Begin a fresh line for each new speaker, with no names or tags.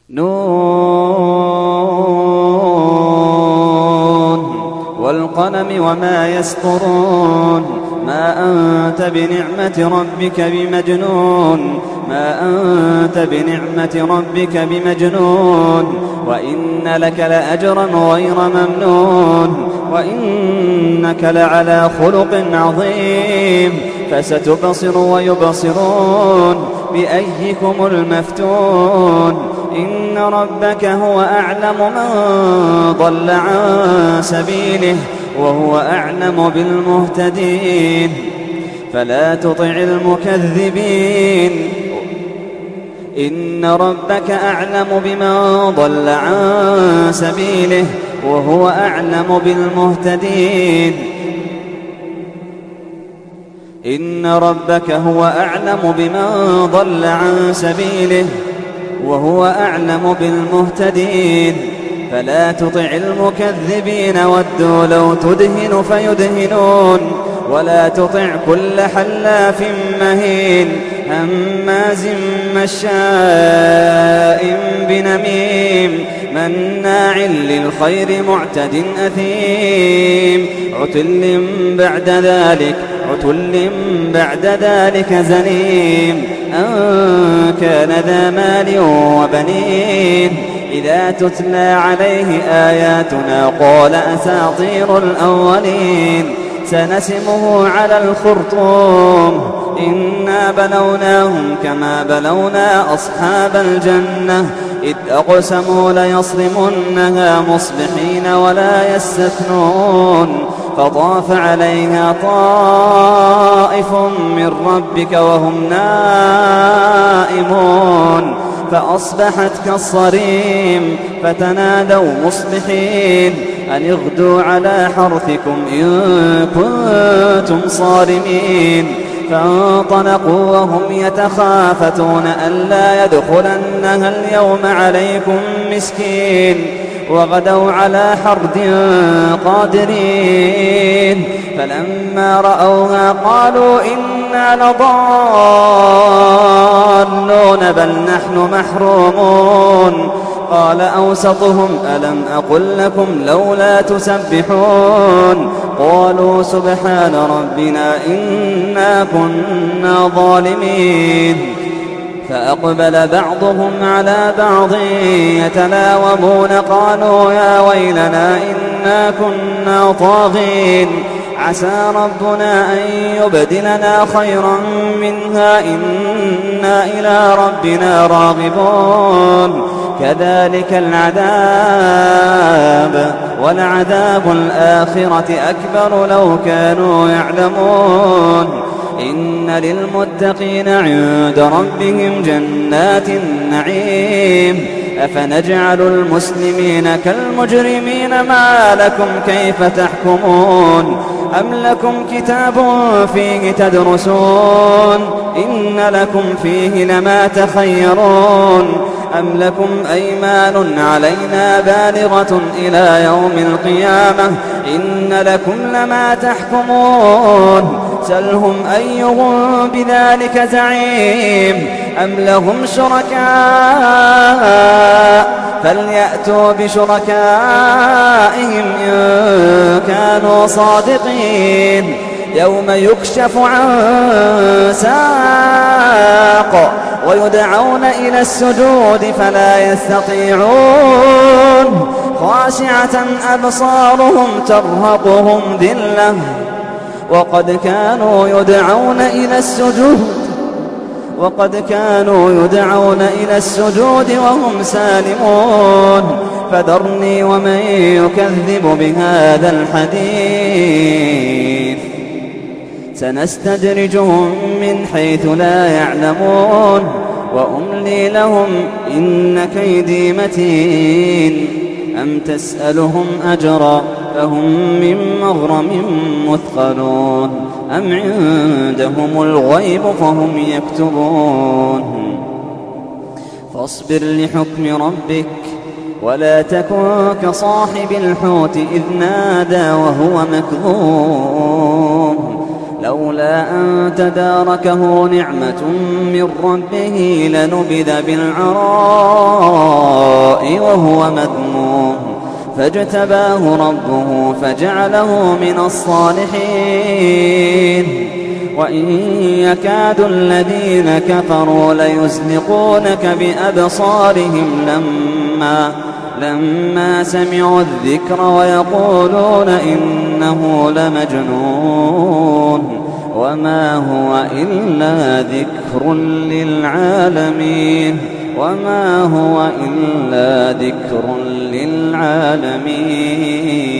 نون والقلم وما يسطرون ما أنت بنعمة ربك بمجنون ما أنت بنعمة ربك بمجنون وإن لك لأجرا غير ممنون وإنك لعلى خلق عظيم فستبصر ويبصرون بأيكم المفتون إن ربك هو أعلم من ضل عن سبيله وهو أعلم بالمهتدين فلا تطع المكذبين إن ربك أعلم بمن ضل عن سبيله وهو أعلم بالمهتدين إن ربك هو أعلم بمن ضل عن سبيله وهو أعلم بالمهتدين فلا تطع المكذبين ودوا لو تدهن فيدهنون ولا تطع كل حلاف مهين هماز مشاء بنميم مناع للخير معتد أثيم عتل بعد ذلك زنيم أن كان ذا مال وبنين إذا تتلى عليه آياتنا قال أساطير الأولين سنسمه على الخرطوم إنا بلوناهم كما بلونا أصحاب الجنة إذ أقسموا ليصرمنها مصبحين ولا يستثنون فطاف عليها طائف من ربك وهم نائمون فأصبحت كالصريم فتنادوا مصبحين أن اغدوا على حرثكم إن كنتم صارمين فانطلقوا وهم يتخافتون ألا يدخلنها اليوم عليكم مسكين وغدوا على حرد قادرين فلما رأوها قالوا إنا لضالون بل نحن محرومون قال أوسطهم ألم أقل لكم لولا تسبحون قالوا سبحان ربنا إنا كنا ظالمين فأقبل بعضهم على بعض يتلاومون قالوا يا ويلنا إنا كنا طاغين عسى ربنا أن يبدلنا خيرا منها إنا إلى ربنا راغبون كذلك العذاب ولعذاب الآخرة أكبر لو كانوا يعلمون إن للمتقين عند ربهم جنات النعيم أفنجعل المسلمين كالمجرمين ما لكم كيف تحكمون أم لكم كتاب فيه تدرسون إن لكم فيه لما تخيرون أم لكم أيمان علينا بالغة إلى يوم القيامة إن لكم لما تحكمون سلهم أيهم بذلك زعيم أم لهم شركاء فليأتوا بشركائهم إن كانوا صادقين يوم يكشف عن ساق ويدعون إلى السجود فلا يستطيعون خاشعة أبصارهم ترهقهم ذلة وقد كانوا يدعون إلى السجود وهم سالمون فذرني ومن يكذب بهذا الحديث سنستدرجهم من حيث لا يعلمون وأملي لهم إن كيدي متين أم تسألهم أجرا فهم من مغرم مثقلون أم عندهم الغيب فهم يكتبون فاصبر لحكم ربك ولا تكن كصاحب الحوت إذ نادى وهو مكظوم لولا أن تداركه نعمة من ربه لنبذ بالعراء الضراء وهو مذموم فاجتباه ربه فجعله من الصالحين وإن يكاد الذين كفروا ليزلقونك بأبصارهم لما سمعوا الذكر ويقولون إنه لمجنون وما هو إلا ذكر للعالمين وما هو إلا ذكر للعالمين.